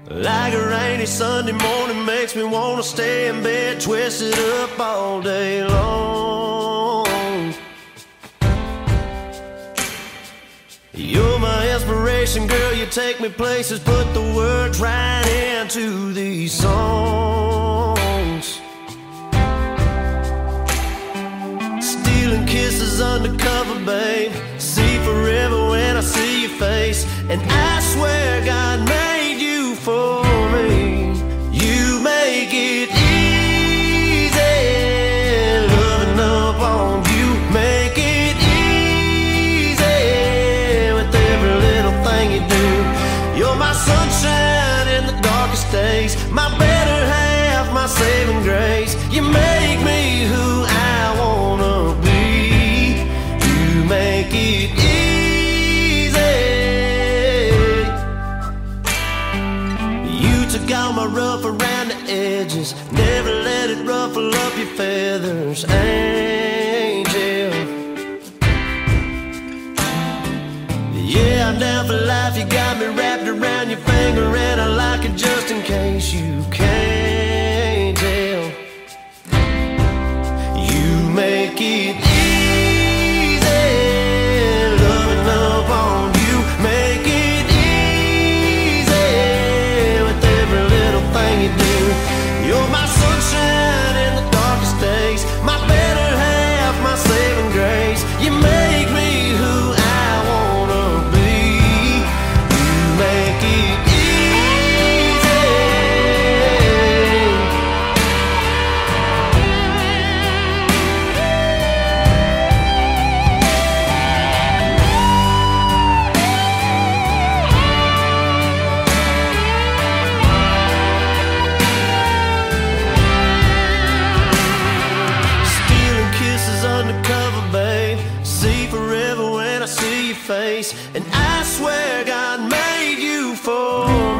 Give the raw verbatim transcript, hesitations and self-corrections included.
Like a rainy Sunday morning makes me wanna stay in bed, twisted up all day long. You're my inspiration, girl, you take me places, put the words right into these songs. Stealing kisses undercover, babe, see forever when I see your face. And I swear God made you for me. You make it easy, loving up on you. Make it easy with every little thing you do. You're my sunshine in the darkest days, my better half, my saving grace. You make me who I wanna be. You make it easy. Got my rough around the edges, never let it ruffle up your feathers, angel. Yeah, I'm down for life, you got me wrapped around your finger, and I like it just in case you can't tell. You make it easy, loving up on you. Make it easy with every little thing you do. You're my sunshine in the darkest days, my better half, my saving grace. You make me who I wanna be. You make it easy. Stealing kisses undercover, babe, see forever when I see your face. And I swear God made you for